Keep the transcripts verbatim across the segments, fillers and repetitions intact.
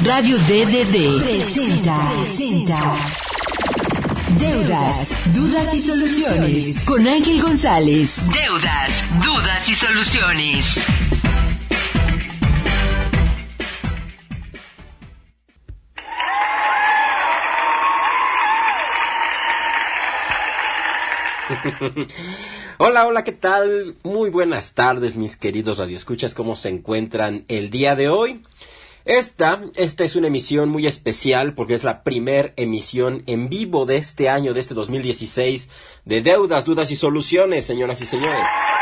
Radio D D D presenta, presenta Deudas, Dudas y Soluciones con Ángel González. Deudas, Dudas y Soluciones. Hola, hola, ¿qué tal? Muy buenas tardes, mis queridos radioescuchas, ¿cómo se encuentran el día de hoy? Esta, esta es una emisión muy especial porque es la primer emisión en vivo de este año, de este dos mil dieciséis, de Deudas, Dudas y Soluciones, señoras y señores.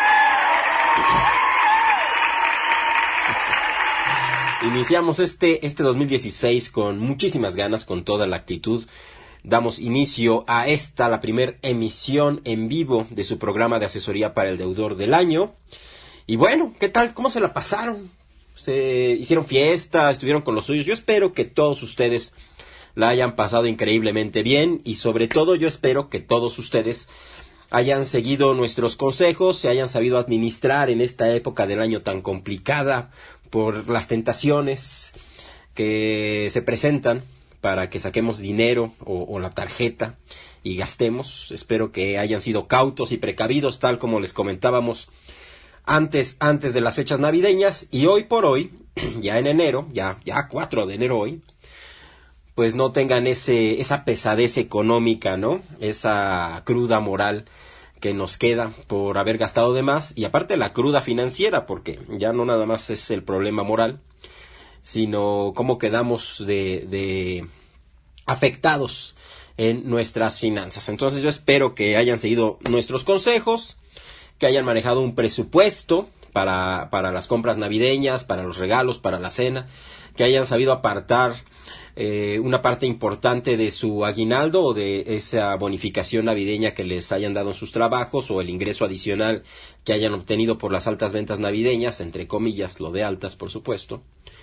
Iniciamos este, este dos mil dieciséis con muchísimas ganas, con toda la actitud. Damos inicio a esta, la primer emisión en vivo de su programa de asesoría para el deudor del año. Y bueno, ¿qué tal? ¿Cómo se la pasaron? ¿Se hicieron fiesta? ¿Estuvieron con los suyos? Yo espero que todos ustedes la hayan pasado increíblemente bien y sobre todo yo espero que todos ustedes hayan seguido nuestros consejos, se hayan sabido administrar en esta época del año tan complicada por las tentaciones que se presentan para que saquemos dinero o, o la tarjeta y gastemos. Espero que hayan sido cautos y precavidos, tal como les comentábamos antes, antes de las fechas navideñas. Y hoy por hoy, ya en enero, ya, ya cuatro de enero hoy, pues no tengan ese, esa pesadez económica, ¿no? Esa cruda moral que nos queda por haber gastado de más. Y aparte la cruda financiera, porque ya no nada más es el problema moral, sino cómo quedamos de, de afectados en nuestras finanzas. Entonces yo espero que hayan seguido nuestros consejos, que hayan manejado un presupuesto para, para las compras navideñas, para los regalos, para la cena, que hayan sabido apartar eh, una parte importante de su aguinaldo o de esa bonificación navideña que les hayan dado en sus trabajos o el ingreso adicional que hayan obtenido por las altas ventas navideñas, entre comillas, lo de altas, por supuesto.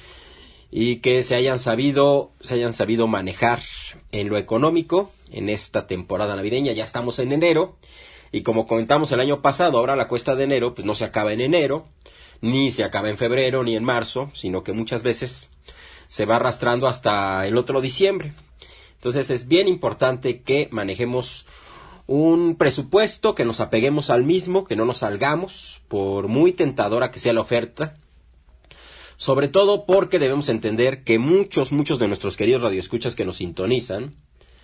Y que se hayan sabido, se hayan sabido manejar en lo económico en esta temporada navideña. Ya estamos en enero y como comentamos el año pasado, ahora la cuesta de enero pues no se acaba en enero, ni se acaba en febrero, ni en marzo, sino que muchas veces se va arrastrando hasta el otro diciembre. Entonces es bien importante que manejemos un presupuesto, que nos apeguemos al mismo, que no nos salgamos, por muy tentadora que sea la oferta. Sobre todo porque debemos entender que muchos, muchos de nuestros queridos radioescuchas que nos sintonizan,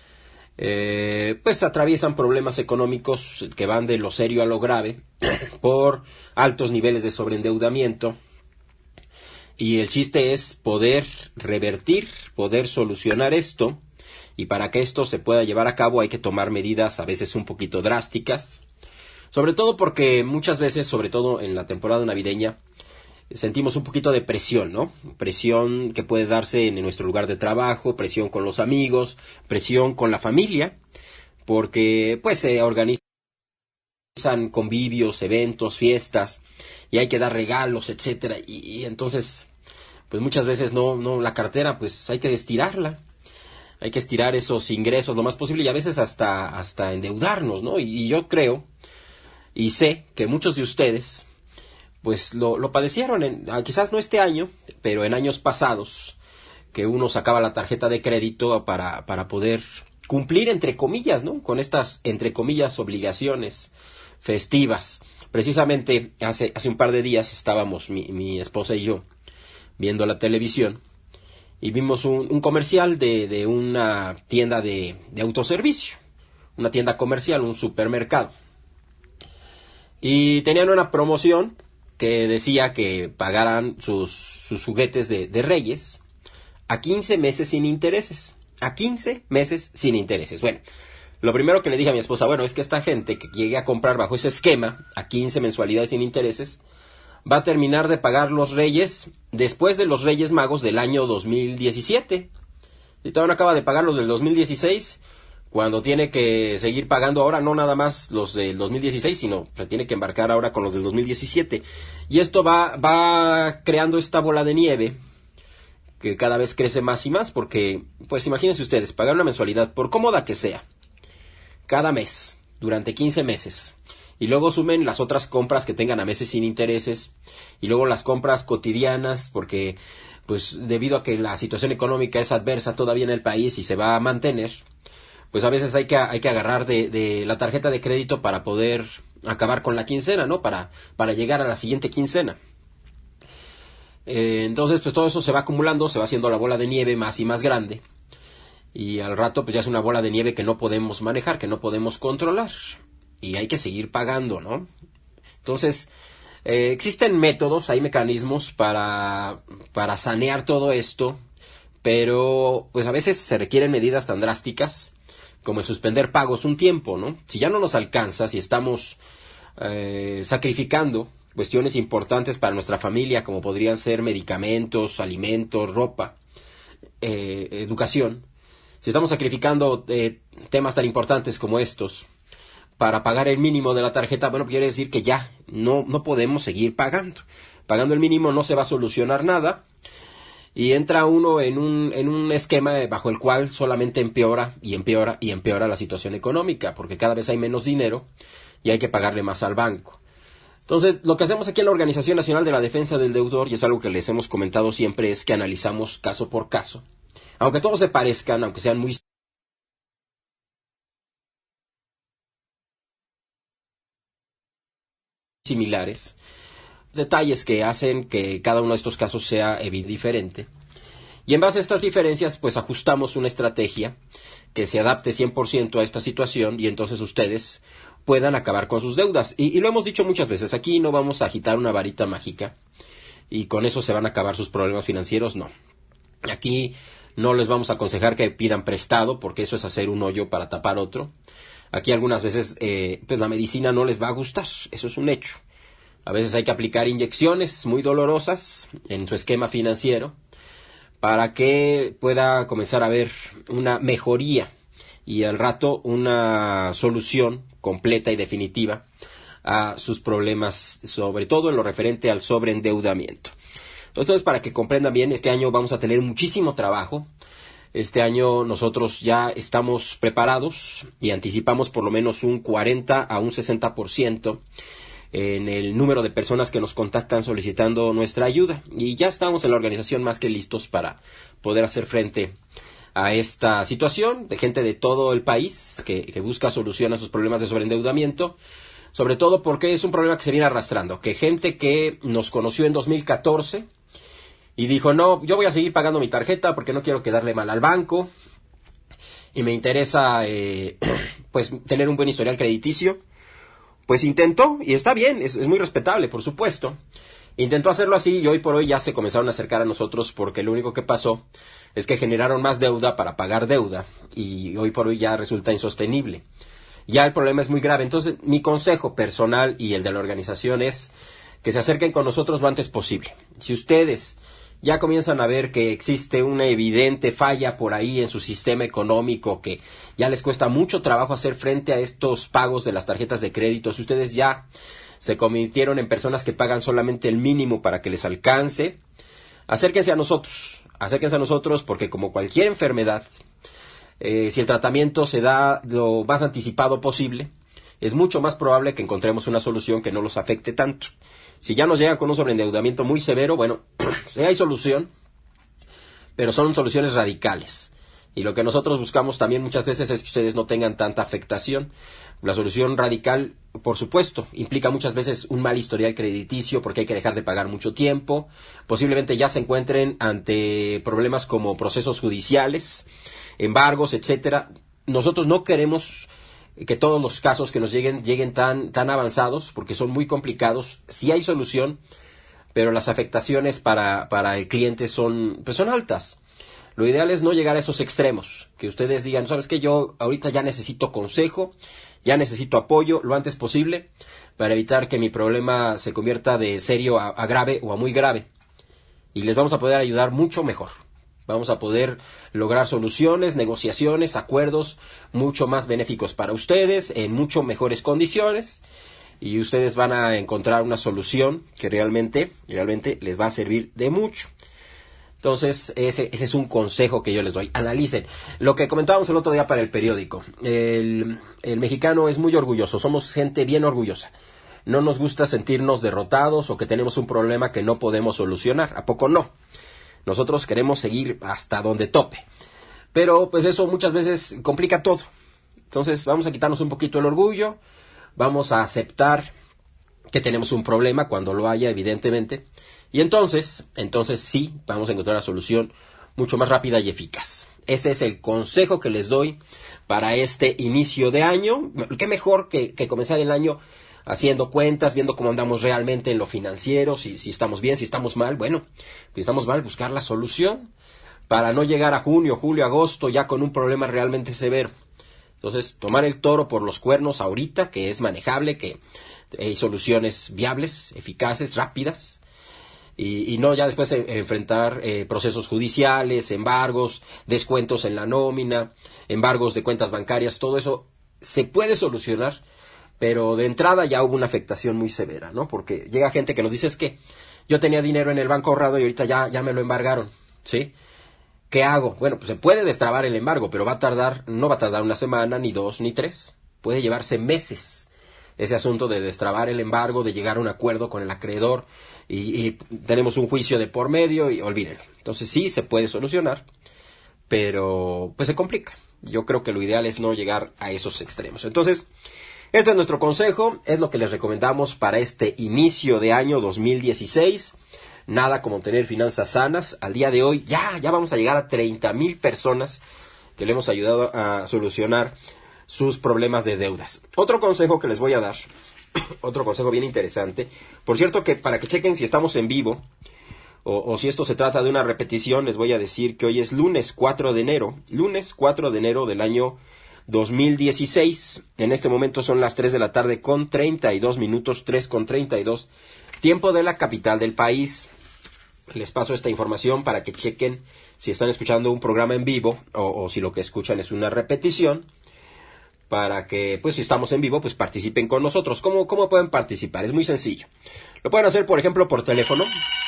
eh, pues atraviesan problemas económicos que van de lo serio a lo grave por altos niveles de sobreendeudamiento. Y el chiste es poder revertir, poder solucionar esto. Y para que esto se pueda llevar a cabo hay que tomar medidas a veces un poquito drásticas. Sobre todo porque muchas veces, sobre todo en la temporada navideña, sentimos un poquito de presión, ¿no? Presión que puede darse en nuestro lugar de trabajo, presión con los amigos, presión con la familia, porque pues se organizan convivios, eventos, fiestas, y hay que dar regalos, etcétera, y, y entonces, pues muchas veces no, no, la cartera, pues hay que estirarla, hay que estirar esos ingresos lo más posible y a veces hasta, hasta endeudarnos, ¿no? Y, y yo creo, y sé que muchos de ustedes pues lo, lo padecieron, en, quizás no este año, pero en años pasados, que uno sacaba la tarjeta de crédito para, para poder cumplir, entre comillas, ¿no? Con estas, entre comillas, obligaciones festivas. Precisamente hace, hace un par de días estábamos mi, mi esposa y yo viendo la televisión y vimos un, un comercial de, de una tienda de, de autoservicio, una tienda comercial, un supermercado. Y tenían una promoción que decía que pagaran sus, sus juguetes de, de Reyes a quince meses sin intereses. A quince meses sin intereses. Bueno, lo primero que le dije a mi esposa, bueno, es que esta gente que llegue a comprar bajo ese esquema, a quince mensualidades sin intereses, va a terminar de pagar los Reyes después de los Reyes Magos del año dos mil diecisiete. Y todavía no acaba de pagar los del dos mil dieciséis, cuando tiene que seguir pagando ahora no nada más los del dos mil dieciséis, sino se tiene que embarcar ahora con los del dos mil diecisiete. Y esto va, va creando esta bola de nieve que cada vez crece más y más, porque, pues imagínense ustedes, pagar una mensualidad, por cómoda que sea, cada mes, durante quince meses, y luego sumen las otras compras que tengan a meses sin intereses, y luego las compras cotidianas, porque pues debido a que la situación económica es adversa todavía en el país y se va a mantener, pues a veces hay que, hay que agarrar de, de la tarjeta de crédito para poder acabar con la quincena, ¿no? Para, para llegar a la siguiente quincena. Eh, entonces, pues todo eso se va acumulando, se va haciendo la bola de nieve más y más grande. Y al rato, pues ya es una bola de nieve que no podemos manejar, que no podemos controlar. Y hay que seguir pagando, ¿no? Entonces, eh, existen métodos, hay mecanismos para, para sanear todo esto, pero pues a veces se requieren medidas tan drásticas como el suspender pagos un tiempo, ¿no? Si ya no nos alcanza, si estamos eh, sacrificando cuestiones importantes para nuestra familia, como podrían ser medicamentos, alimentos, ropa, eh, educación, si estamos sacrificando eh, temas tan importantes como estos para pagar el mínimo de la tarjeta, bueno, quiere decir que ya no, no podemos seguir pagando. Pagando el mínimo no se va a solucionar nada y entra uno en un, en un esquema bajo el cual solamente empeora y empeora y empeora la situación económica, porque cada vez hay menos dinero y hay que pagarle más al banco. Entonces, lo que hacemos aquí en la Organización Nacional de la Defensa del Deudor, y es algo que les hemos comentado siempre, es que analizamos caso por caso. Aunque todos se parezcan, aunque sean muy similares, detalles que hacen que cada uno de estos casos sea diferente. Y en base a estas diferencias, pues ajustamos una estrategia que se adapte cien por ciento a esta situación y entonces ustedes puedan acabar con sus deudas. Y, y lo hemos dicho muchas veces, aquí no vamos a agitar una varita mágica y con eso se van a acabar sus problemas financieros, no. Aquí no les vamos a aconsejar que pidan prestado, porque eso es hacer un hoyo para tapar otro. Aquí algunas veces eh, pues la medicina no les va a gustar, eso es un hecho. A veces hay que aplicar inyecciones muy dolorosas en su esquema financiero para que pueda comenzar a haber una mejoría y al rato una solución completa y definitiva a sus problemas, sobre todo en lo referente al sobreendeudamiento. Entonces, para que comprendan bien, este año vamos a tener muchísimo trabajo. Este año nosotros ya estamos preparados y anticipamos por lo menos un cuarenta a un sesenta por ciento en el número de personas que nos contactan solicitando nuestra ayuda. Y ya estamos en la organización más que listos para poder hacer frente a esta situación de gente de todo el país que, que busca solución a sus problemas de sobreendeudamiento. Sobre todo porque es un problema que se viene arrastrando. Que gente que nos conoció en dos mil catorce y dijo, no, yo voy a seguir pagando mi tarjeta porque no quiero quedarle mal al banco y me interesa eh, pues tener un buen historial crediticio, pues intentó, y está bien, es, es muy respetable, por supuesto, intentó hacerlo así y hoy por hoy ya se comenzaron a acercar a nosotros porque lo único que pasó es que generaron más deuda para pagar deuda y hoy por hoy ya resulta insostenible. Ya el problema es muy grave. Entonces mi consejo personal y el de la organización es que se acerquen con nosotros lo antes posible. Si ustedes ya comienzan a ver que existe una evidente falla por ahí en su sistema económico, que ya les cuesta mucho trabajo hacer frente a estos pagos de las tarjetas de crédito, si ustedes ya se convirtieron en personas que pagan solamente el mínimo para que les alcance, acérquense a nosotros, acérquense a nosotros porque como cualquier enfermedad, eh, si el tratamiento se da lo más anticipado posible, es mucho más probable que encontremos una solución que no los afecte tanto. Si ya nos llegan con un sobreendeudamiento muy severo, bueno, sí hay solución, pero son soluciones radicales. Y lo que nosotros buscamos también muchas veces es que ustedes no tengan tanta afectación. La solución radical, por supuesto, implica muchas veces un mal historial crediticio porque hay que dejar de pagar mucho tiempo. Posiblemente ya se encuentren ante problemas como procesos judiciales, embargos, etcétera. Nosotros no queremos que todos los casos que nos lleguen lleguen tan, tan avanzados porque son muy complicados. Sí hay solución, pero las afectaciones para, para el cliente son, pues son altas. Lo ideal es no llegar a esos extremos, que ustedes digan, ¿sabes qué? Yo ahorita ya necesito consejo, ya necesito apoyo lo antes posible para evitar que mi problema se convierta de serio a, a grave o a muy grave. Y les vamos a poder ayudar mucho mejor. Vamos a poder lograr soluciones, negociaciones, acuerdos mucho más benéficos para ustedes, en mucho mejores condiciones. Y ustedes van a encontrar una solución que realmente, realmente les va a servir de mucho. Entonces, ese, ese es un consejo que yo les doy. Analicen. Lo que comentábamos el otro día para el periódico. El, el mexicano es muy orgulloso. Somos gente bien orgullosa. No nos gusta sentirnos derrotados o que tenemos un problema que no podemos solucionar. ¿A poco no? Nosotros queremos seguir hasta donde tope. Pero pues eso muchas veces complica todo. Entonces vamos a quitarnos un poquito el orgullo, vamos a aceptar que tenemos un problema cuando lo haya, evidentemente. Y entonces, entonces sí, vamos a encontrar una solución mucho más rápida y eficaz. Ese es el consejo que les doy para este inicio de año. Qué mejor que, que comenzar el año haciendo cuentas, viendo cómo andamos realmente en lo financiero, si, si estamos bien, si estamos mal. Bueno, si estamos mal, buscar la solución para no llegar a junio, julio, agosto ya con un problema realmente severo. Entonces, tomar el toro por los cuernos ahorita, que es manejable, que hay soluciones viables, eficaces, rápidas, y, y no ya después eh, enfrentar eh, procesos judiciales, embargos, descuentos en la nómina, embargos de cuentas bancarias, todo eso se puede solucionar, pero de entrada ya hubo una afectación muy severa, ¿no? Porque llega gente que nos dice, es que yo tenía dinero en el banco ahorrado y ahorita ya, ya me lo embargaron, ¿sí? ¿Qué hago? Bueno, pues se puede destrabar el embargo, pero va a tardar, no va a tardar una semana, ni dos, ni tres. Puede llevarse meses ese asunto de destrabar el embargo, de llegar a un acuerdo con el acreedor y, y tenemos un juicio de por medio y olvídenlo. Entonces sí se puede solucionar, pero pues se complica. Yo creo que lo ideal es no llegar a esos extremos. Entonces, este es nuestro consejo, es lo que les recomendamos para este inicio de año dos mil dieciséis. Nada como tener finanzas sanas. Al día de hoy ya, ya vamos a llegar a treinta mil personas que le hemos ayudado a solucionar sus problemas de deudas. Otro consejo que les voy a dar, otro consejo bien interesante. Por cierto que para que chequen si estamos en vivo o, o si esto se trata de una repetición, les voy a decir que hoy es lunes cuatro de enero, lunes cuatro de enero del año dos mil dieciséis. En este momento son las tres de la tarde con treinta y dos minutos, tres con treinta y dos, tiempo de la capital del país. Les paso esta información para que chequen si están escuchando un programa en vivo o, o si lo que escuchan es una repetición, para que, pues si estamos en vivo, pues participen con nosotros. ¿Cómo, cómo pueden participar? Es muy sencillo. Lo pueden hacer, por ejemplo, por teléfono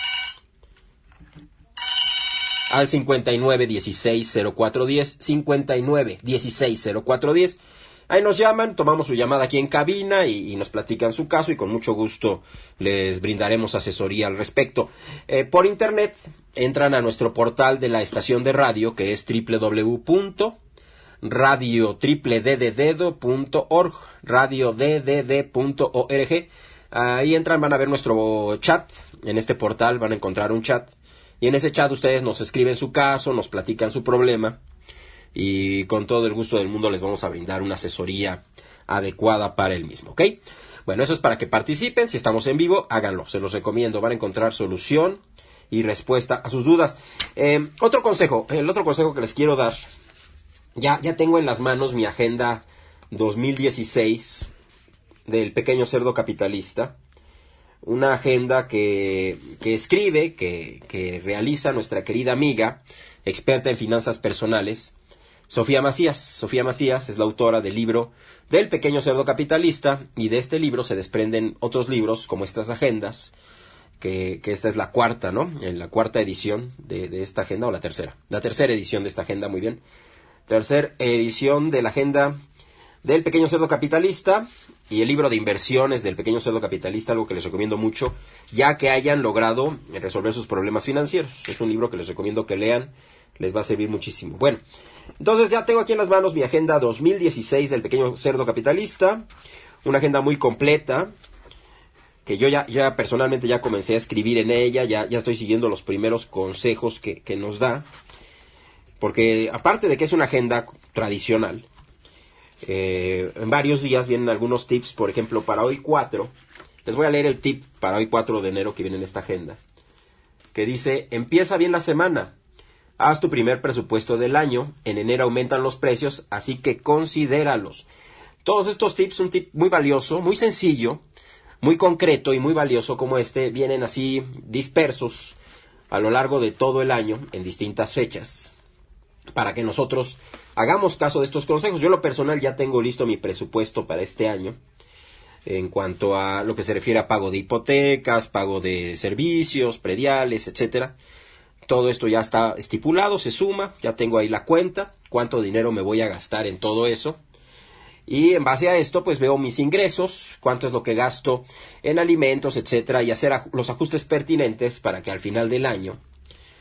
al cincuenta y nueve dieciséis cero cuatro diez, cincuenta y nueve dieciséis cero cuatro diez. Ahí nos llaman, tomamos su llamada aquí en cabina y, y nos platican su caso y con mucho gusto les brindaremos asesoría al respecto. Eh, por internet entran a nuestro portal de la estación de radio, que es doble u doble u doble u punto radio d d d dedo punto org, radio d d d punto org. Ahí entran, van a ver nuestro chat. En este portal van a encontrar un chat y en ese chat ustedes nos escriben su caso, nos platican su problema. Y con todo el gusto del mundo les vamos a brindar una asesoría adecuada para el mismo, ¿ok? Bueno, eso es para que participen. Si estamos en vivo, háganlo. Se los recomiendo. Van a encontrar solución y respuesta a sus dudas. Eh, otro consejo, el otro consejo que les quiero dar. Ya, ya tengo en las manos mi agenda dos mil dieciséis del Pequeño Cerdo Capitalista. Una agenda que, que escribe, que, que realiza nuestra querida amiga, experta en finanzas personales, Sofía Macías. Sofía Macías es la autora del libro del Pequeño Cerdo Capitalista y de este libro se desprenden otros libros como estas agendas, que, que esta es la cuarta, ¿no? En la cuarta edición de, de esta agenda, o la tercera. La tercera edición de esta agenda, muy bien. Tercera edición de la agenda del Pequeño Cerdo Capitalista y el libro de inversiones del Pequeño Cerdo Capitalista, algo que les recomiendo mucho, ya que hayan logrado resolver sus problemas financieros. Es un libro que les recomiendo que lean, les va a servir muchísimo. Bueno, entonces ya tengo aquí en las manos mi agenda dos mil dieciséis del Pequeño Cerdo Capitalista, una agenda muy completa, que yo ya, ya personalmente ya comencé a escribir en ella, ya, ya estoy siguiendo los primeros consejos que, que nos da, porque aparte de que es una agenda tradicional, eh, en varios días vienen algunos tips. Por ejemplo, para hoy cuatro, les voy a leer el tip para hoy cuatro de enero que viene en esta agenda, que dice: empieza bien la semana. Haz tu primer presupuesto del año. En enero aumentan los precios, así que considéralos. Todos estos tips, un tip muy valioso, muy sencillo, muy concreto y muy valioso como este, vienen así dispersos a lo largo de todo el año en distintas fechas, para que nosotros hagamos caso de estos consejos. Yo en lo personal ya tengo listo mi presupuesto para este año, en cuanto a lo que se refiere a pago de hipotecas, pago de servicios, prediales, etcétera. Todo esto ya está estipulado, se suma, ya tengo ahí la cuenta, cuánto dinero me voy a gastar en todo eso. Y en base a esto, pues veo mis ingresos, cuánto es lo que gasto en alimentos, etcétera, y hacer aj- los ajustes pertinentes para que al final del año,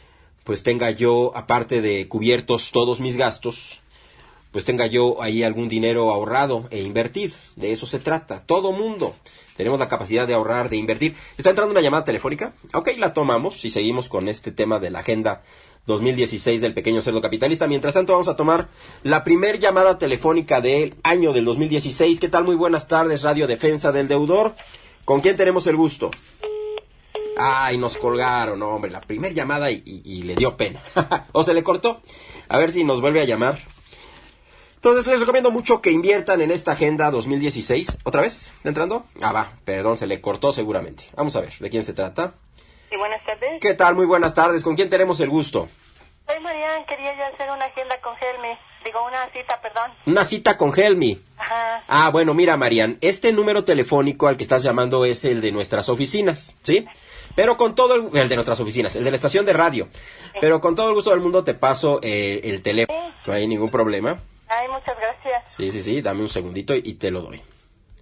pues tenga yo, aparte de cubiertos todos mis gastos, pues tenga yo ahí algún dinero ahorrado e invertido. De eso se trata. Todo mundo tenemos la capacidad de ahorrar, de invertir. ¿Está entrando una llamada telefónica? Ok, la tomamos y seguimos con este tema de la Agenda dos mil dieciséis del Pequeño Cerdo Capitalista. Mientras tanto, vamos a tomar la primer llamada telefónica del año del dos mil dieciséis. ¿Qué tal? Muy buenas tardes, Radio Defensa del Deudor. ¿Con quién tenemos el gusto? Ay, nos colgaron, hombre, la primer llamada y, y, y le dio pena. ¿O se le cortó? A ver si nos vuelve a llamar. Entonces les recomiendo mucho que inviertan en esta Agenda dos mil dieciséis. ¿Otra vez? ¿Está entrando? Ah, va, perdón, se le cortó seguramente. Vamos a ver, ¿de quién se trata? Sí, buenas tardes. ¿Qué tal? Muy buenas tardes. ¿Con quién tenemos el gusto? Soy Marian, quería yo hacer una agenda con Helmi. Digo, una cita, perdón. Una cita con Helmi. Ajá. Ah, bueno, mira, Marian, este número telefónico al que estás llamando es el de nuestras oficinas, ¿sí? Pero con todo el... el de nuestras oficinas, el de la estación de radio. Sí. Pero con todo el gusto del mundo te paso eh, el teléfono. Sí. No hay ningún problema. Ay, muchas gracias. Sí, sí, sí, dame un segundito y, y te lo doy.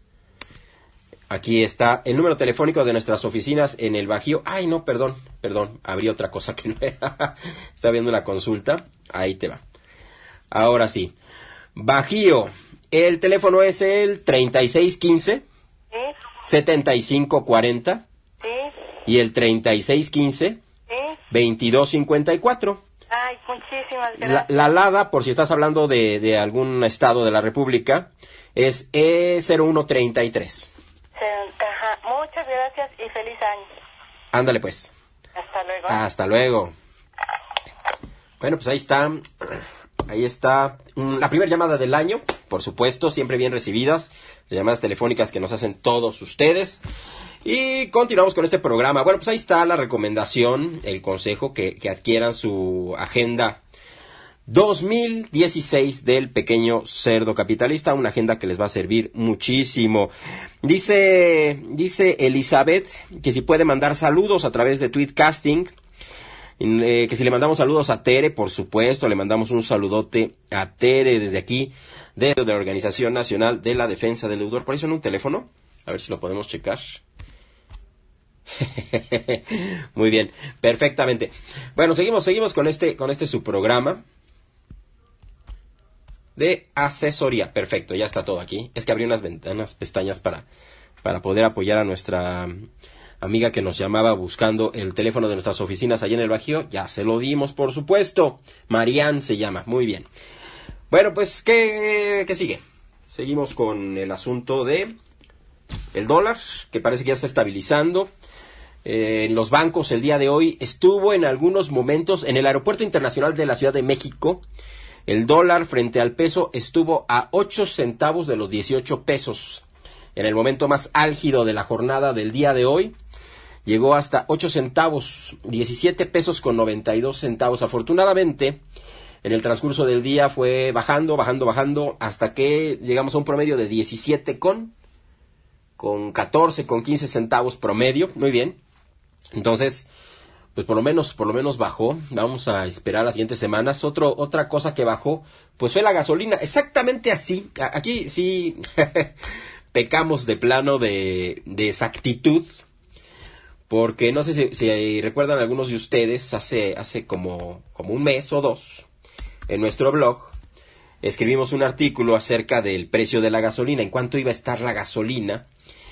Aquí está el número telefónico de nuestras oficinas en el Bajío. Ay, no, perdón, perdón, abrí otra cosa que no era. Estaba viendo una consulta. Ahí te va. Ahora sí. Bajío, el teléfono es el treinta y seis quince, ¿Sí? setenta y cinco cuarenta. Sí. Y el treinta y seis quince, ¿Sí? veintidós cincuenta y cuatro. Ay, muchísimas La, gracias. la LADA, por si estás hablando de, de algún estado de la República, es E cero uno treinta y tres. Ajá, muchas gracias y feliz año. Ándale pues. Hasta luego. Hasta luego. Bueno, pues ahí está. Ahí está mm, la primera llamada del año, por supuesto, siempre bien recibidas. Las llamadas telefónicas que nos hacen todos ustedes. Y continuamos con este programa. Bueno, pues ahí está la recomendación, el consejo que, que adquieran su agenda dos mil dieciséis del Pequeño Cerdo Capitalista, una agenda que les va a servir muchísimo. Dice, dice Elizabeth que si puede mandar saludos a través de Tweetcasting, eh, que si le mandamos saludos a Tere, por supuesto, le mandamos un saludote a Tere desde aquí, de la Organización Nacional de la Defensa del Deudor. Por eso en un teléfono, a ver si lo podemos checar. Muy bien, perfectamente. Bueno, seguimos, seguimos con este, con este subprograma de asesoría. Perfecto, ya está todo aquí. Es que abrí unas ventanas, pestañas para, para poder apoyar a nuestra amiga que nos llamaba buscando el teléfono de nuestras oficinas allá en el Bajío. Ya se lo dimos, por supuesto. Marian se llama, muy bien. Bueno, pues, ¿qué, qué sigue? Seguimos con el asunto de el dólar, que parece que ya está estabilizando. Eh, en los bancos el día de hoy estuvo en algunos momentos en el Aeropuerto Internacional de la Ciudad de México. El dólar frente al peso estuvo a ocho centavos de los dieciocho pesos. En el momento más álgido de la jornada del día de hoy, llegó hasta ocho centavos, diecisiete pesos con noventa y dos centavos. Afortunadamente, en el transcurso del día fue bajando, bajando, bajando, hasta que llegamos a un promedio de diecisiete con, con catorce, con quince centavos promedio. Muy bien. Entonces, pues por lo menos, por lo menos bajó. Vamos a esperar las siguientes semanas. Otro, otra cosa que bajó, pues fue la gasolina. Exactamente así. Aquí sí pecamos de plano de, de exactitud. Porque no sé si, si recuerdan algunos de ustedes, hace, hace como, como un mes o dos, en nuestro blog, escribimos un artículo acerca del precio de la gasolina, en cuánto iba a estar la gasolina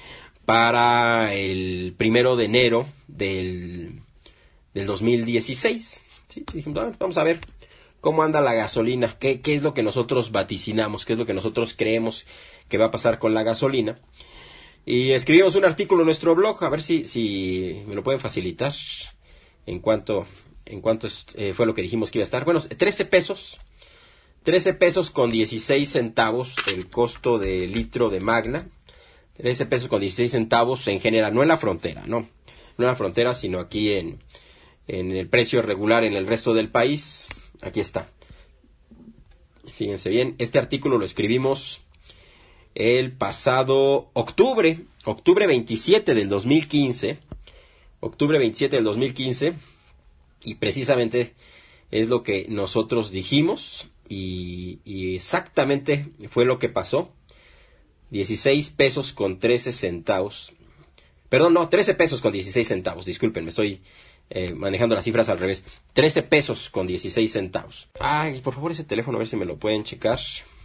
para el primero de enero del, del dos mil dieciséis. ¿Sí? Dijimos, vamos a ver cómo anda la gasolina, qué, qué es lo que nosotros vaticinamos, qué es lo que nosotros creemos que va a pasar con la gasolina. Y escribimos un artículo en nuestro blog, a ver si, si me lo pueden facilitar, en cuanto, en cuanto eh, fue lo que dijimos que iba a estar. Bueno, trece pesos, trece pesos con dieciséis centavos el costo de litro de Magna, trece pesos con dieciséis centavos en general, no en la frontera, no, no en la frontera, sino aquí en, en el precio regular en el resto del país. Aquí está. Fíjense bien, este artículo lo escribimos el pasado octubre, octubre veintisiete del dos mil quince, octubre veintisiete del dos mil quince, y precisamente es lo que nosotros dijimos, y, y exactamente fue lo que pasó. dieciséis pesos con trece centavos, perdón, no, trece pesos con dieciséis centavos, disculpen, me estoy eh, manejando las cifras al revés. trece pesos con dieciséis centavos. Ay, por favor ese teléfono, a ver si me lo pueden checar.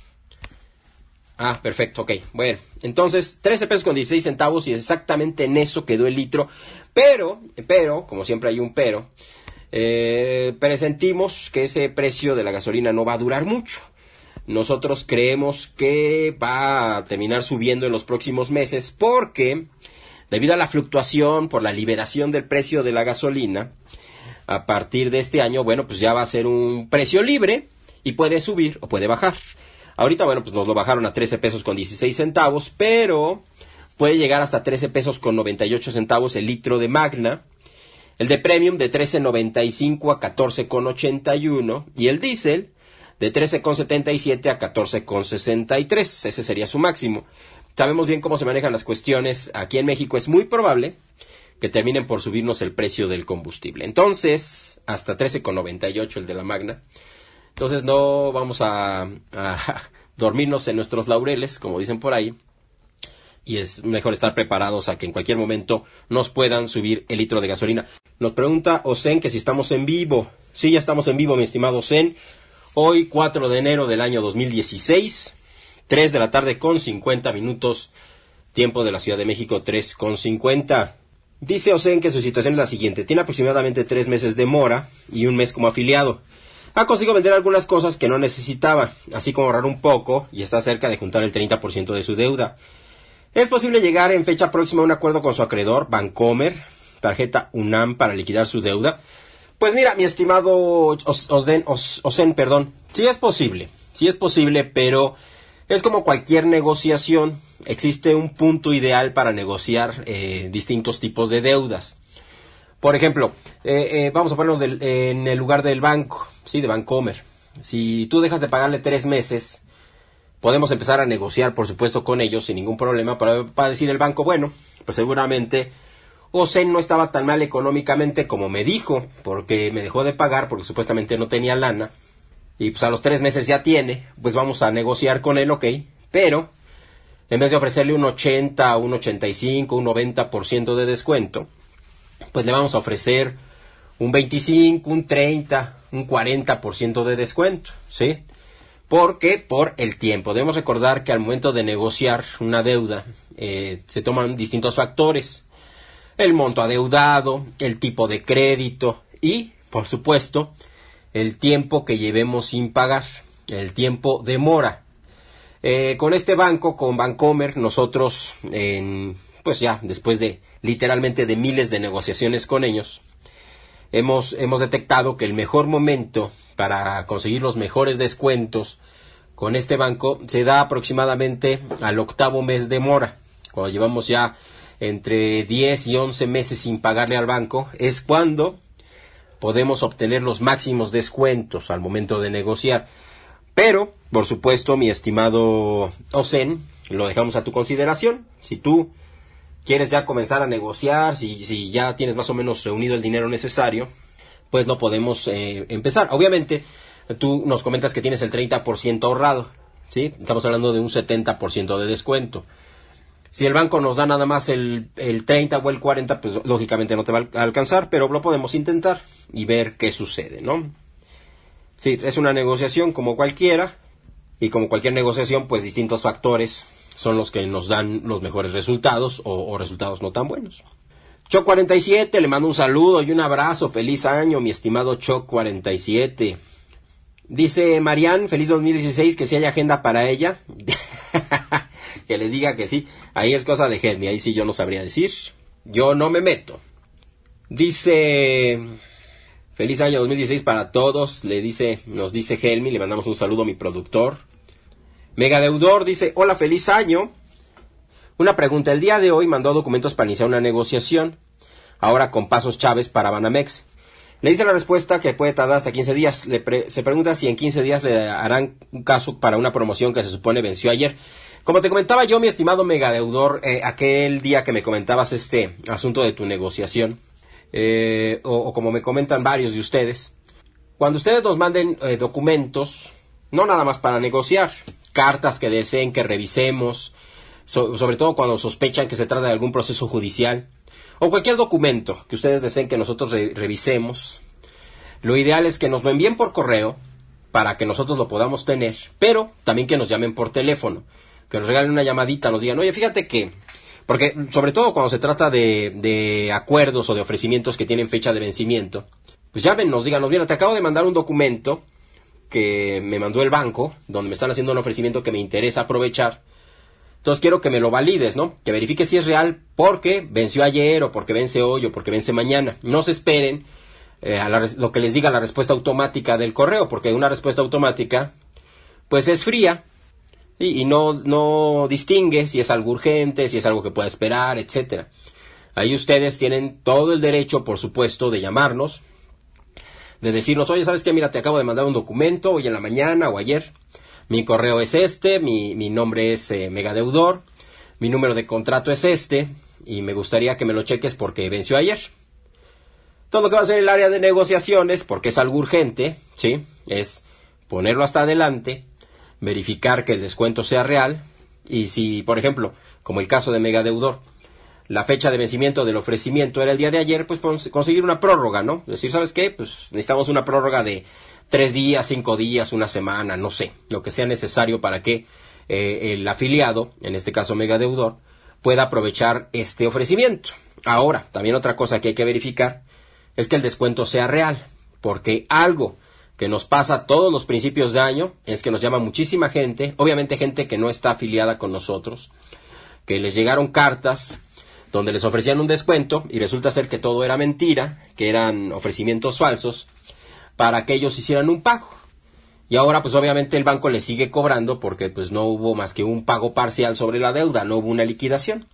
Ah, perfecto, ok. Bueno, entonces trece pesos con dieciséis centavos y exactamente en eso quedó el litro. Pero, pero, como siempre hay un pero, eh, presentimos que ese precio de la gasolina no va a durar mucho. Nosotros creemos que va a terminar subiendo en los próximos meses porque, debido a la fluctuación por la liberación del precio de la gasolina, a partir de este año, bueno, pues ya va a ser un precio libre y puede subir o puede bajar. Ahorita, bueno, pues nos lo bajaron a trece pesos con dieciséis centavos, pero puede llegar hasta trece pesos con noventa y ocho centavos el litro de Magna, el de Premium de trece noventa y cinco a catorce con ochenta y uno y el diésel de trece con setenta y siete a catorce con sesenta y tres. Ese sería su máximo. Sabemos bien cómo se manejan las cuestiones aquí en México. Es muy probable que terminen por subirnos el precio del combustible. Entonces, hasta trece con noventa y ocho el de la Magna. Entonces no vamos a, a dormirnos en nuestros laureles, como dicen por ahí. Y es mejor estar preparados a que en cualquier momento nos puedan subir el litro de gasolina. Nos pregunta Osen que si estamos en vivo. Sí, ya estamos en vivo, mi estimado Osen. Hoy, cuatro de enero del año dos mil dieciséis, tres de la tarde con cincuenta minutos, tiempo de la Ciudad de México, tres con cincuenta. Dice Osen que su situación es la siguiente. Tiene aproximadamente tres meses de mora y un mes como afiliado. Ha conseguido vender algunas cosas que no necesitaba, así como ahorrar un poco, y está cerca de juntar el treinta por ciento de su deuda. Es posible llegar en fecha próxima a un acuerdo con su acreedor, Bancomer, tarjeta UNAM, para liquidar su deuda. Pues mira, mi estimado Os, Osden, Os, Osen, perdón, sí es posible, sí es posible, pero es como cualquier negociación, existe un punto ideal para negociar eh, distintos tipos de deudas. Por ejemplo, eh, eh, vamos a ponernos del, eh, en el lugar del banco, sí, de Bancomer. Si tú dejas de pagarle tres meses, podemos empezar a negociar, por supuesto, con ellos sin ningún problema, para, para decir el banco, bueno, pues seguramente Osen no estaba tan mal económicamente como me dijo, porque me dejó de pagar, porque supuestamente no tenía lana, y pues a los tres meses ya tiene, pues vamos a negociar con él, ok, pero en vez de ofrecerle un ochenta, un ochenta y cinco, un noventa por ciento de descuento, pues le vamos a ofrecer un veinticinco, un treinta, un cuarenta por ciento de descuento, ¿sí? Porque por el tiempo. Debemos recordar que al momento de negociar una deuda eh, se toman distintos factores. El monto adeudado, el tipo de crédito y, por supuesto, el tiempo que llevemos sin pagar, el tiempo de mora. Eh, con este banco, con Bancomer, nosotros, en, pues ya, después de literalmente de miles de negociaciones con ellos, hemos, hemos detectado que el mejor momento para conseguir los mejores descuentos con este banco se da aproximadamente al octavo mes de mora. Cuando llevamos ya entre diez y once meses sin pagarle al banco, es cuando podemos obtener los máximos descuentos al momento de negociar. Pero, por supuesto, mi estimado Osen, lo dejamos a tu consideración. Si tú quieres ya comenzar a negociar, si, si ya tienes más o menos reunido el dinero necesario, pues lo podemos eh, empezar. Obviamente, tú nos comentas que tienes el treinta por ciento ahorrado, ¿sí? Estamos hablando de un setenta por ciento de descuento. Si el banco nos da nada más el, el treinta o el cuarenta, pues lógicamente no te va a alcanzar, pero lo podemos intentar y ver qué sucede, ¿no? Sí, es una negociación como cualquiera, y como cualquier negociación, pues distintos factores son los que nos dan los mejores resultados o, o resultados no tan buenos. Choc cuarenta y siete, le mando un saludo y un abrazo. Feliz año, mi estimado Choc cuarenta y siete. Dice Marian, feliz dos mil dieciséis, que si hay agenda para ella. Que le diga que sí. Ahí es cosa de Helmi, ahí sí yo no sabría decir. Yo no me meto. Dice, feliz año dos mil dieciséis para todos, le dice, nos dice Helmi, le mandamos un saludo a mi productor. Megadeudor dice, hola, feliz año. Una pregunta, el día de hoy mandó documentos para iniciar una negociación, ahora con Pasos Chávez para Banamex. Le dice la respuesta que puede tardar hasta quince días. Le pre- se pregunta si en quince días le harán un caso para una promoción que se supone venció ayer. Como te comentaba yo, mi estimado megadeudor, eh, aquel día que me comentabas este asunto de tu negociación, eh, o, o como me comentan varios de ustedes, cuando ustedes nos manden eh, documentos, no nada más para negociar, cartas que deseen que revisemos, so, sobre todo cuando sospechan que se trata de algún proceso judicial, o cualquier documento que ustedes deseen que nosotros re- revisemos. Lo ideal es que nos lo envíen por correo para que nosotros lo podamos tener, pero también que nos llamen por teléfono, que nos regalen una llamadita, nos digan, oye, fíjate que, porque sobre todo cuando se trata de, de acuerdos o de ofrecimientos que tienen fecha de vencimiento, pues llámenos, díganos, mira, te acabo de mandar un documento que me mandó el banco, donde me están haciendo un ofrecimiento que me interesa aprovechar, entonces quiero que me lo valides, ¿no? Que verifique si es real porque venció ayer, o porque vence hoy, o porque vence mañana. No se esperen eh, a la, lo que les diga la respuesta automática del correo, porque una respuesta automática, pues es fría, y, y no, no distingue si es algo urgente, si es algo que pueda esperar, etcétera. Ahí ustedes tienen todo el derecho, por supuesto, de llamarnos, de decirnos, oye, ¿sabes qué? Mira, te acabo de mandar un documento hoy en la mañana o ayer. Mi correo es este, mi, mi nombre es eh, Megadeudor, mi número de contrato es este, y me gustaría que me lo cheques porque venció ayer. Todo lo que va a hacer el área de negociaciones, porque es algo urgente, ¿sí? Es ponerlo hasta adelante, verificar que el descuento sea real, y si, por ejemplo, como el caso de Megadeudor, la fecha de vencimiento del ofrecimiento era el día de ayer, pues conseguir una prórroga, ¿no? Es decir, ¿sabes qué? Pues necesitamos una prórroga de tres días, cinco días, una semana, no sé, lo que sea necesario para que eh, el afiliado, en este caso Megadeudor, pueda aprovechar este ofrecimiento. Ahora, también otra cosa que hay que verificar es que el descuento sea real, porque algo que nos pasa todos los principios de año es que nos llama muchísima gente, obviamente gente que no está afiliada con nosotros, que les llegaron cartas donde les ofrecían un descuento y resulta ser que todo era mentira, que eran ofrecimientos falsos, para que ellos hicieran un pago. Y ahora pues obviamente el banco les sigue cobrando porque pues no hubo más que un pago parcial sobre la deuda, no hubo una liquidación.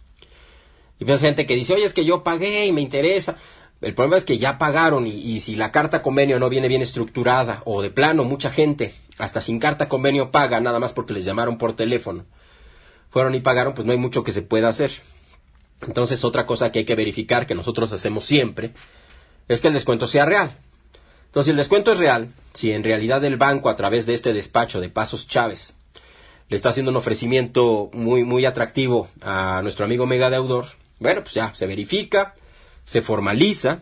Y pues hay gente que dice, oye, es que yo pagué y me interesa. El problema es que ya pagaron y, y si la carta convenio no viene bien estructurada, o de plano mucha gente hasta sin carta convenio paga nada más porque les llamaron por teléfono, fueron y pagaron, pues no hay mucho que se pueda hacer. Entonces otra cosa que hay que verificar, que nosotros hacemos siempre, es que el descuento sea real. Entonces, si el descuento es real, si en realidad el banco a través de este despacho de Pasos Chávez le está haciendo un ofrecimiento muy muy atractivo a nuestro amigo Megadeudor, bueno, pues ya se verifica, se formaliza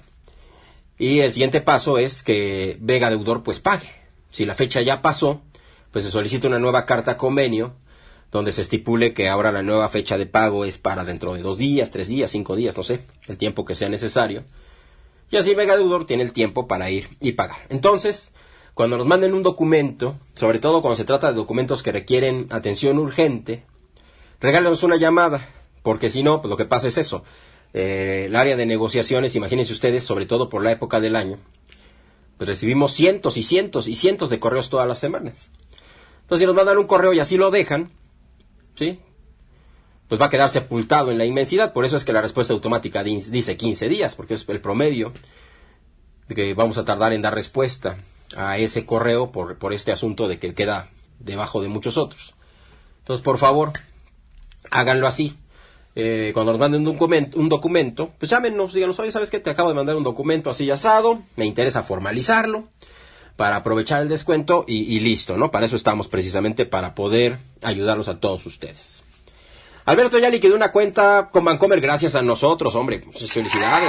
y el siguiente paso es que Megadeudor pues pague. Si la fecha ya pasó, pues se solicita una nueva carta convenio donde se estipule que ahora la nueva fecha de pago es para dentro de dos días, tres días, cinco días, no sé, el tiempo que sea necesario. Y así Megadeudor tiene el tiempo para ir y pagar. Entonces, cuando nos manden un documento, sobre todo cuando se trata de documentos que requieren atención urgente, regálenos una llamada, porque si no, pues lo que pasa es eso. Eh, el área de negociaciones, imagínense ustedes, sobre todo por la época del año, pues recibimos cientos y cientos y cientos de correos todas las semanas. Entonces, si nos mandan un correo y así lo dejan, ¿sí?, pues va a quedar sepultado en la inmensidad. Por eso es que la respuesta automática dice quince días, porque es el promedio de que vamos a tardar en dar respuesta a ese correo por, por este asunto de que queda debajo de muchos otros. Entonces, por favor, háganlo así. Eh, cuando nos manden un documento, un documento, pues llámenos, díganos, oye, ¿sabes qué? Te acabo de mandar un documento así asado, me interesa formalizarlo para aprovechar el descuento y, y listo, ¿no? Para eso estamos precisamente, para poder ayudarlos a todos ustedes. Alberto ya liquidó una cuenta con Bancomer gracias a nosotros, hombre. Felicidades.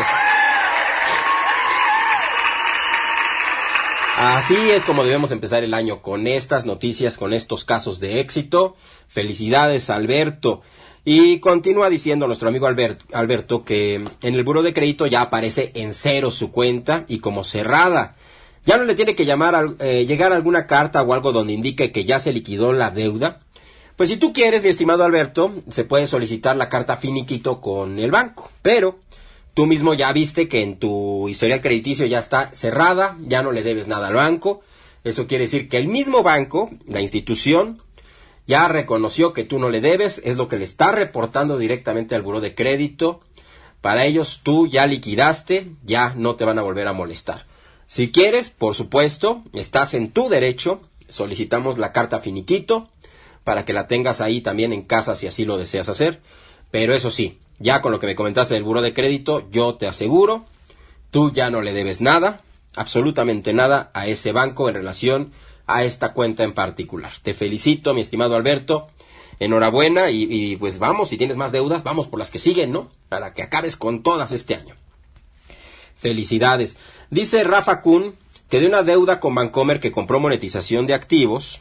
Así es como debemos empezar el año, con estas noticias, con estos casos de éxito. Felicidades, Alberto. Y continúa diciendo nuestro amigo Albert, Alberto que en el buró de crédito ya aparece en cero su cuenta y como cerrada. Ya no le tiene que llamar, eh, llegar alguna carta o algo donde indique que ya se liquidó la deuda. Pues si tú quieres, mi estimado Alberto, se puede solicitar la carta finiquito con el banco, pero tú mismo ya viste que en tu historial crediticio ya está cerrada, ya no le debes nada al banco. Eso quiere decir que el mismo banco, la institución, ya reconoció que tú no le debes, es lo que le está reportando directamente al buró de crédito. Para ellos tú ya liquidaste, ya no te van a volver a molestar. Si quieres, por supuesto, estás en tu derecho, solicitamos la carta finiquito, para que la tengas ahí también en casa si así lo deseas hacer. Pero eso sí, ya con lo que me comentaste del buró de crédito, yo te aseguro, tú ya no le debes nada, absolutamente nada a ese banco en relación a esta cuenta en particular. Te felicito, mi estimado Alberto, enhorabuena y, y pues vamos, si tienes más deudas, vamos por las que siguen, ¿no? Para que acabes con todas este año. Felicidades. Dice Rafa Kun que de una deuda con Bancomer que compró monetización de activos,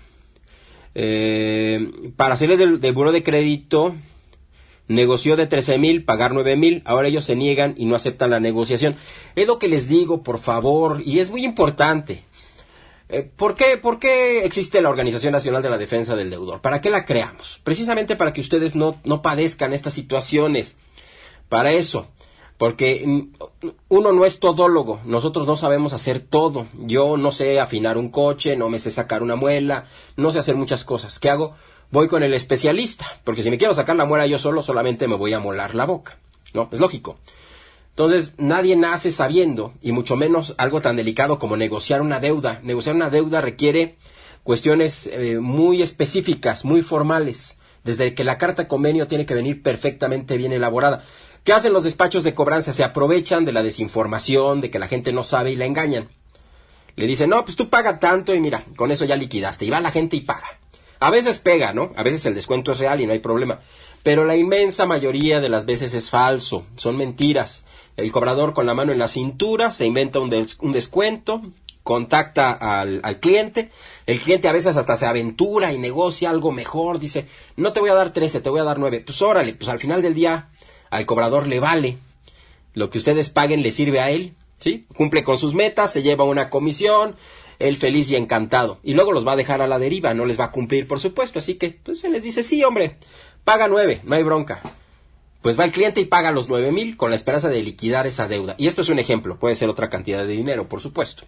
eh, para salir del, del buró de crédito, negoció de trece mil, pagar nueve mil, ahora ellos se niegan y no aceptan la negociación. Es lo que les digo, por favor, y es muy importante. Eh, ¿por qué, ¿Por qué existe la Organización Nacional de la Defensa del Deudor? ¿Para qué la creamos? Precisamente para que ustedes no, no padezcan estas situaciones. Para eso. Porque uno no es todólogo, nosotros no sabemos hacer todo. Yo no sé afinar un coche, no me sé sacar una muela, no sé hacer muchas cosas. ¿Qué hago? Voy con el especialista, porque si me quiero sacar la muela yo solo, solamente me voy a molar la boca, ¿no? Es lógico. Entonces, nadie nace sabiendo, y mucho menos algo tan delicado como negociar una deuda. Negociar una deuda requiere cuestiones eh, muy específicas, muy formales, desde que la carta de convenio tiene que venir perfectamente bien elaborada. ¿Qué hacen los despachos de cobranza? Se aprovechan de la desinformación, de que la gente no sabe y la engañan. Le dicen, no, pues tú paga tanto y mira, con eso ya liquidaste. Y va la gente y paga. A veces pega, ¿no? A veces el descuento es real y no hay problema. Pero la inmensa mayoría de las veces es falso, son mentiras. El cobrador con la mano en la cintura se inventa un, des- un descuento, contacta al, al cliente. El cliente a veces hasta se aventura y negocia algo mejor. Dice, no te voy a dar trece, te voy a dar nueve. Pues órale, pues al final del día al cobrador le vale. Lo que ustedes paguen le sirve a él, ¿sí? Cumple con sus metas, se lleva una comisión, él feliz y encantado. Y luego los va a dejar a la deriva, no les va a cumplir, por supuesto. Así que, pues se les dice, sí, hombre, paga nueve, no hay bronca. Pues va el cliente y paga los nueve mil con la esperanza de liquidar esa deuda. Y esto es un ejemplo, puede ser otra cantidad de dinero, por supuesto.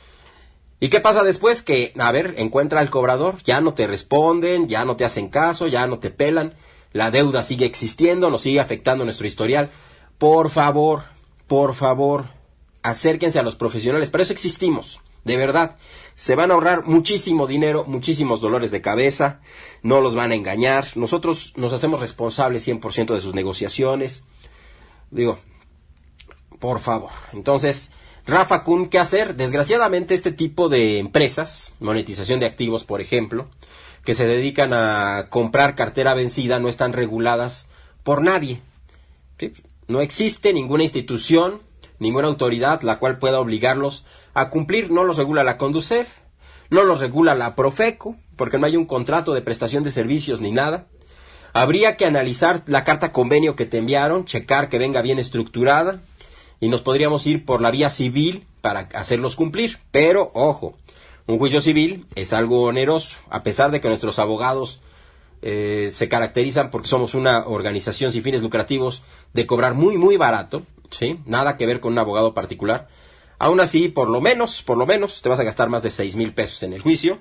¿Y qué pasa después? Que, a ver, encuentra al cobrador, ya no te responden, ya no te hacen caso, ya no te pelan. La deuda sigue existiendo, nos sigue afectando nuestro historial. Por favor, por favor, acérquense a los profesionales. Para eso existimos, de verdad. Se van a ahorrar muchísimo dinero, muchísimos dolores de cabeza. No los van a engañar. Nosotros nos hacemos responsables cien por ciento de sus negociaciones. Digo, por favor. Entonces, Rafa Kun, ¿qué hacer? Desgraciadamente este tipo de empresas, monetización de activos, por ejemplo, que se dedican a comprar cartera vencida, no están reguladas por nadie. ¿Sí? No existe ninguna institución, ninguna autoridad la cual pueda obligarlos a cumplir. No los regula la Conducef, no los regula la Profeco, porque no hay un contrato de prestación de servicios ni nada. Habría que analizar la carta convenio que te enviaron, checar que venga bien estructurada, y nos podríamos ir por la vía civil para hacerlos cumplir. Pero, ojo, un juicio civil es algo oneroso, a pesar de que nuestros abogados eh, se caracterizan porque somos una organización sin fines lucrativos de cobrar muy, muy barato, ¿sí? Nada que ver con un abogado particular. Aún así, por lo menos, por lo menos, te vas a gastar más de seis mil pesos en el juicio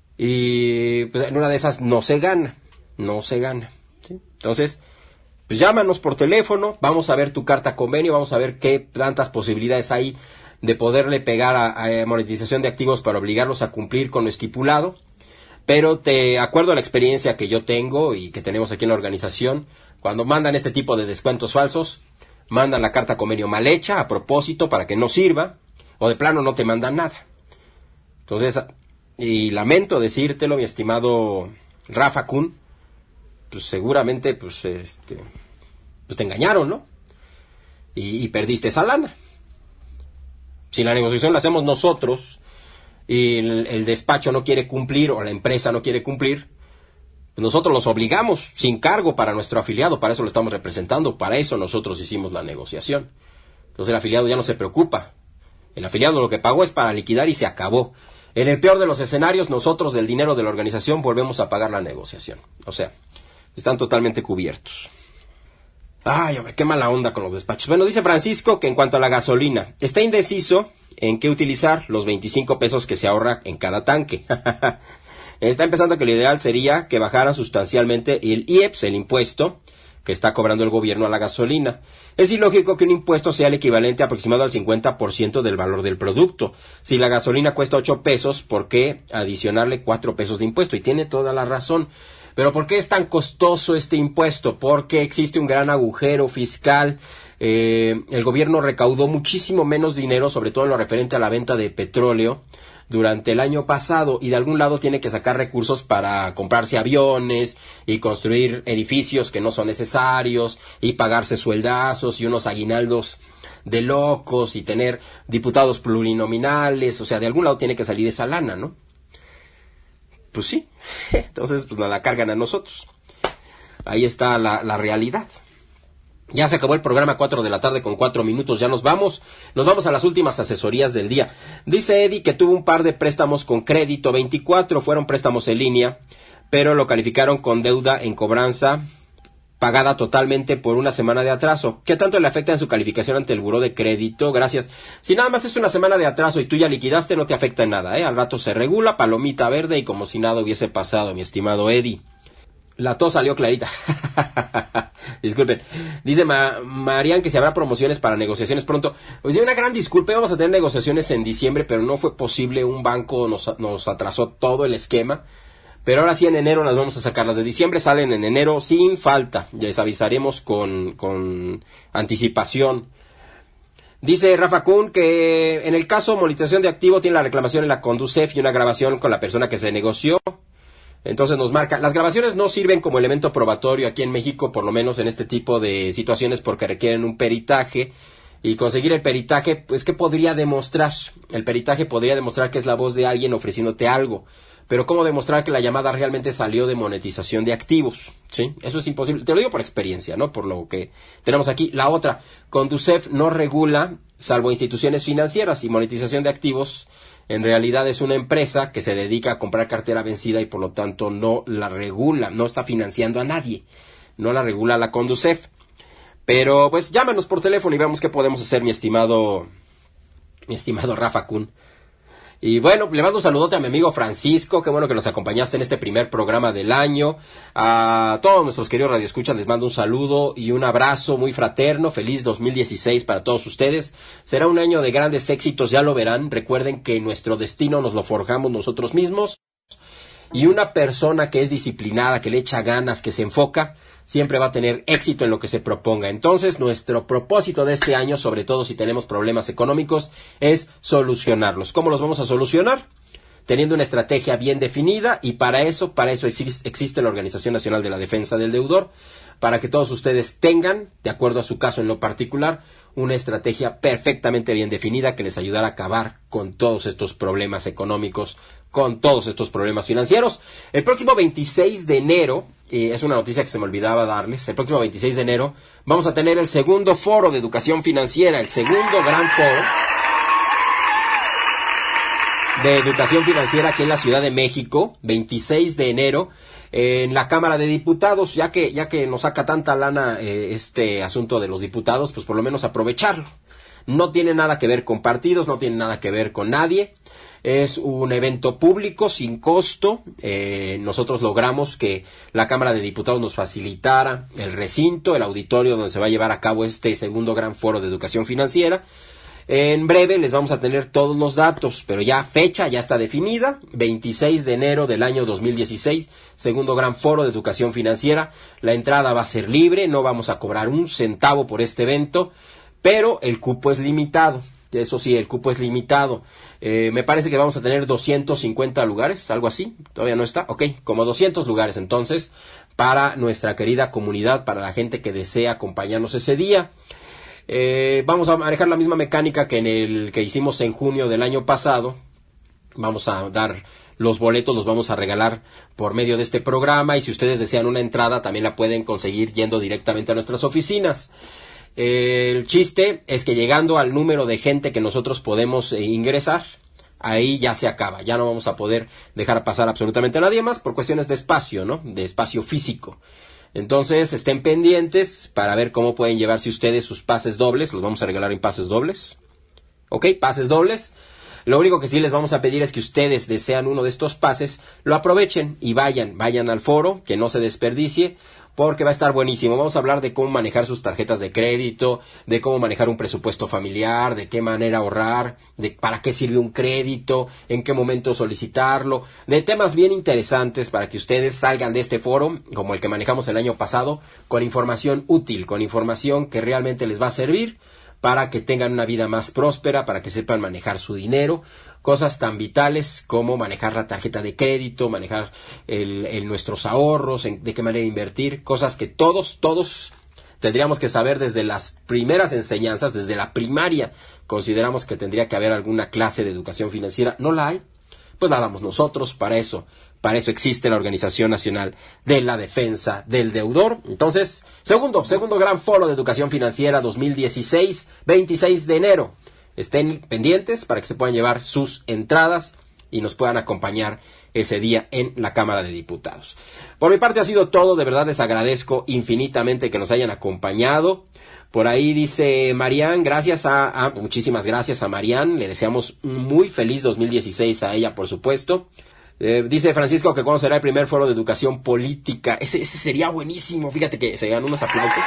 y pues, en una de esas no se gana, no se gana, ¿sí? Entonces, pues llámanos por teléfono, vamos a ver tu carta convenio, vamos a ver qué tantas posibilidades hay de poderle pegar a, a monetización de activos para obligarlos a cumplir con lo estipulado. Pero te acuerdo a la experiencia que yo tengo y que tenemos aquí en la organización, cuando mandan este tipo de descuentos falsos, mandan la carta convenio mal hecha a propósito para que no sirva, o de plano no te mandan nada. Entonces, y lamento decírtelo, mi estimado Rafa Kun, pues seguramente pues este pues te engañaron, ¿no? Y, y perdiste esa lana. Si la negociación la hacemos nosotros y el, el despacho no quiere cumplir o la empresa no quiere cumplir, pues nosotros los obligamos sin cargo para nuestro afiliado, para eso lo estamos representando, para eso nosotros hicimos la negociación. Entonces el afiliado ya no se preocupa. El afiliado lo que pagó es para liquidar y se acabó. En el peor de los escenarios, nosotros del dinero de la organización volvemos a pagar la negociación. O sea, están totalmente cubiertos. Ay, hombre, qué mala onda con los despachos. Bueno, dice Francisco que en cuanto a la gasolina, está indeciso en qué utilizar los veinticinco pesos que se ahorra en cada tanque. Está empezando que lo ideal sería que bajara sustancialmente el I E P S, el impuesto que está cobrando el gobierno a la gasolina. Es ilógico que un impuesto sea el equivalente aproximado al cincuenta por ciento del valor del producto. Si la gasolina cuesta ocho pesos, ¿por qué adicionarle cuatro pesos de impuesto? Y tiene toda la razón. Pero ¿por qué es tan costoso este impuesto? Porque existe un gran agujero fiscal. Eh, el gobierno recaudó muchísimo menos dinero, sobre todo en lo referente a la venta de petróleo, durante el año pasado y de algún lado tiene que sacar recursos para comprarse aviones y construir edificios que no son necesarios y pagarse sueldazos y unos aguinaldos de locos y tener diputados plurinominales, o sea, de algún lado tiene que salir esa lana, ¿no? Pues sí, entonces pues nos la cargan a nosotros. Ahí está la, la realidad. Ya se acabó el programa, cuatro de la tarde con cuatro minutos, ya nos vamos, nos vamos a las últimas asesorías del día. Dice Eddie que tuvo un par de préstamos con crédito, veinticuatro fueron préstamos en línea, pero lo calificaron con deuda en cobranza pagada totalmente por una semana de atraso. ¿Qué tanto le afecta en su calificación ante el buró de crédito? Gracias. Si nada más es una semana de atraso y tú ya liquidaste, no te afecta en nada, ¿eh? Al rato se regula, palomita verde y como si nada hubiese pasado, mi estimado Eddie. La tos salió clarita. Disculpen. Dice Ma Marian que si habrá promociones para negociaciones pronto. Pues una gran disculpa, vamos a tener negociaciones en diciembre, pero no fue posible. Un banco nos, nos atrasó todo el esquema. Pero ahora sí en enero las vamos a sacar. Las de diciembre salen en enero sin falta. Ya les avisaremos con, con anticipación. Dice Rafa Kun que en el caso monetización de activo tiene la reclamación en la Conducef y una grabación con la persona que se negoció. Entonces nos marca, las grabaciones no sirven como elemento probatorio aquí en México, por lo menos en este tipo de situaciones, porque requieren un peritaje, y conseguir el peritaje, pues, ¿qué podría demostrar? El peritaje podría demostrar que es la voz de alguien ofreciéndote algo, pero ¿cómo demostrar que la llamada realmente salió de monetización de activos? ¿Sí? Eso es imposible, te lo digo por experiencia, ¿no? Por lo que tenemos aquí. La otra, Conducef no regula, salvo instituciones financieras, y monetización de activos en realidad es una empresa que se dedica a comprar cartera vencida y por lo tanto no la regula, no está financiando a nadie, no la regula la Conducef. Pero pues llámanos por teléfono y veamos qué podemos hacer, mi estimado, mi estimado Rafa Kun. Y bueno, le mando un saludote a mi amigo Francisco, qué bueno que nos acompañaste en este primer programa del año. A todos nuestros queridos radioescuchas les mando un saludo y un abrazo muy fraterno. Feliz dos mil dieciséis para todos ustedes. Será un año de grandes éxitos, ya lo verán. Recuerden que nuestro destino nos lo forjamos nosotros mismos. Y una persona que es disciplinada, que le echa ganas, que se enfoca, siempre va a tener éxito en lo que se proponga. Entonces, nuestro propósito de este año, sobre todo si tenemos problemas económicos, es solucionarlos. ¿Cómo los vamos a solucionar? Teniendo una estrategia bien definida, y para eso, para eso existe la Organización Nacional de la Defensa del Deudor, para que todos ustedes tengan, de acuerdo a su caso en lo particular, una estrategia perfectamente bien definida que les ayudará a acabar con todos estos problemas económicos, con todos estos problemas financieros. El próximo veintiséis de enero, y es una noticia que se me olvidaba darles, el próximo veintiséis de enero vamos a tener el segundo foro de educación financiera, el segundo gran foro de educación financiera aquí en la Ciudad de México, veintiséis de enero, en la Cámara de Diputados, ya que ya que nos saca tanta lana eh, este asunto de los diputados, pues por lo menos aprovecharlo. No tiene nada que ver con partidos, no tiene nada que ver con nadie. Es un evento público sin costo. Eh, nosotros logramos que la Cámara de Diputados nos facilitara el recinto, el auditorio donde se va a llevar a cabo este segundo gran foro de educación financiera. En breve les vamos a tener todos los datos, pero ya fecha ya está definida, veintiséis de enero del año dos mil dieciséis, segundo gran foro de educación financiera. La entrada va a ser libre, no vamos a cobrar un centavo por este evento, pero el cupo es limitado. Eso sí, el cupo es limitado. Eh, me parece que vamos a tener doscientos cincuenta lugares, algo así. Todavía no está. Ok, como doscientos lugares entonces para nuestra querida comunidad, para la gente que desea acompañarnos ese día. Eh, vamos a manejar la misma mecánica que en el que hicimos en junio del año pasado. Vamos a dar los boletos, los vamos a regalar por medio de este programa, y si ustedes desean una entrada también la pueden conseguir yendo directamente a nuestras oficinas. Eh, el chiste es que llegando al número de gente que nosotros podemos eh, ingresar, ahí ya se acaba, ya no vamos a poder dejar pasar absolutamente a nadie más por cuestiones de espacio, ¿no? De espacio físico. Entonces estén pendientes para ver cómo pueden llevarse ustedes sus pases dobles. Los vamos a regalar en pases dobles. Ok, pases dobles. Lo único que sí les vamos a pedir es que ustedes desean uno de estos pases, lo aprovechen y vayan, vayan al foro, que no se desperdicie, porque va a estar buenísimo. Vamos a hablar de cómo manejar sus tarjetas de crédito, de cómo manejar un presupuesto familiar, de qué manera ahorrar, de para qué sirve un crédito, en qué momento solicitarlo, de temas bien interesantes para que ustedes salgan de este foro, como el que manejamos el año pasado, con información útil, con información que realmente les va a servir para que tengan una vida más próspera, para que sepan manejar su dinero, cosas tan vitales como manejar la tarjeta de crédito, manejar el, el nuestros ahorros, en, de qué manera invertir, cosas que todos, todos tendríamos que saber desde las primeras enseñanzas, desde la primaria. Consideramos que tendría que haber alguna clase de educación financiera. ¿No la hay? Pues la damos nosotros. Para eso, para eso existe la Organización Nacional de la Defensa del Deudor. Entonces, segundo, segundo gran foro de educación financiera dos mil dieciséis, veintiséis de enero. Estén pendientes para que se puedan llevar sus entradas y nos puedan acompañar ese día en la Cámara de Diputados. Por mi parte ha sido todo. De verdad les agradezco infinitamente que nos hayan acompañado. Por ahí dice Marian, gracias a, a muchísimas gracias a Marian, le deseamos un muy feliz dos mil dieciséis a ella, por supuesto. Eh, dice Francisco que cuándo será el primer foro de educación política. Ese, ese sería buenísimo, fíjate que se dan unos aplausos.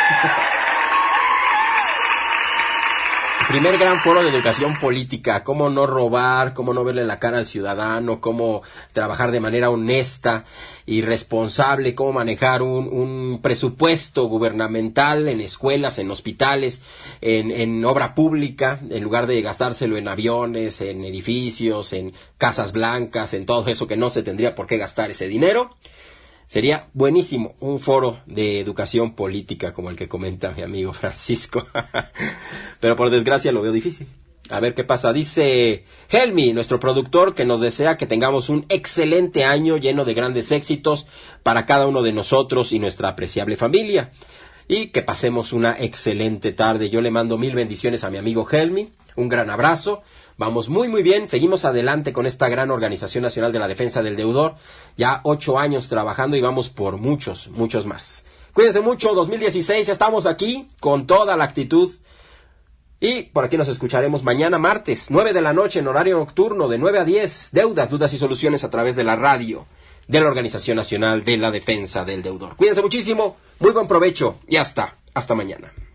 Primer gran foro de educación política, cómo no robar, cómo no verle la cara al ciudadano, cómo trabajar de manera honesta y responsable, cómo manejar un, un presupuesto gubernamental en escuelas, en hospitales, en, en obra pública, en lugar de gastárselo en aviones, en edificios, en casas blancas, en todo eso que no se tendría por qué gastar ese dinero. Sería buenísimo un foro de educación política como el que comenta mi amigo Francisco. Pero por desgracia lo veo difícil. A ver qué pasa. Dice Helmi, nuestro productor, que nos desea que tengamos un excelente año lleno de grandes éxitos para cada uno de nosotros y nuestra apreciable familia. Y que pasemos una excelente tarde. Yo le mando mil bendiciones a mi amigo Helmi. Un gran abrazo. Vamos muy muy bien, seguimos adelante con esta gran Organización Nacional de la Defensa del Deudor, ya ocho años trabajando y vamos por muchos, muchos más. Cuídense mucho, dos mil dieciséis, estamos aquí con toda la actitud y por aquí nos escucharemos mañana martes, nueve de la noche en horario nocturno, de nueve a diez, deudas, dudas y soluciones a través de la radio de la Organización Nacional de la Defensa del Deudor. Cuídense muchísimo, muy buen provecho y hasta, hasta mañana.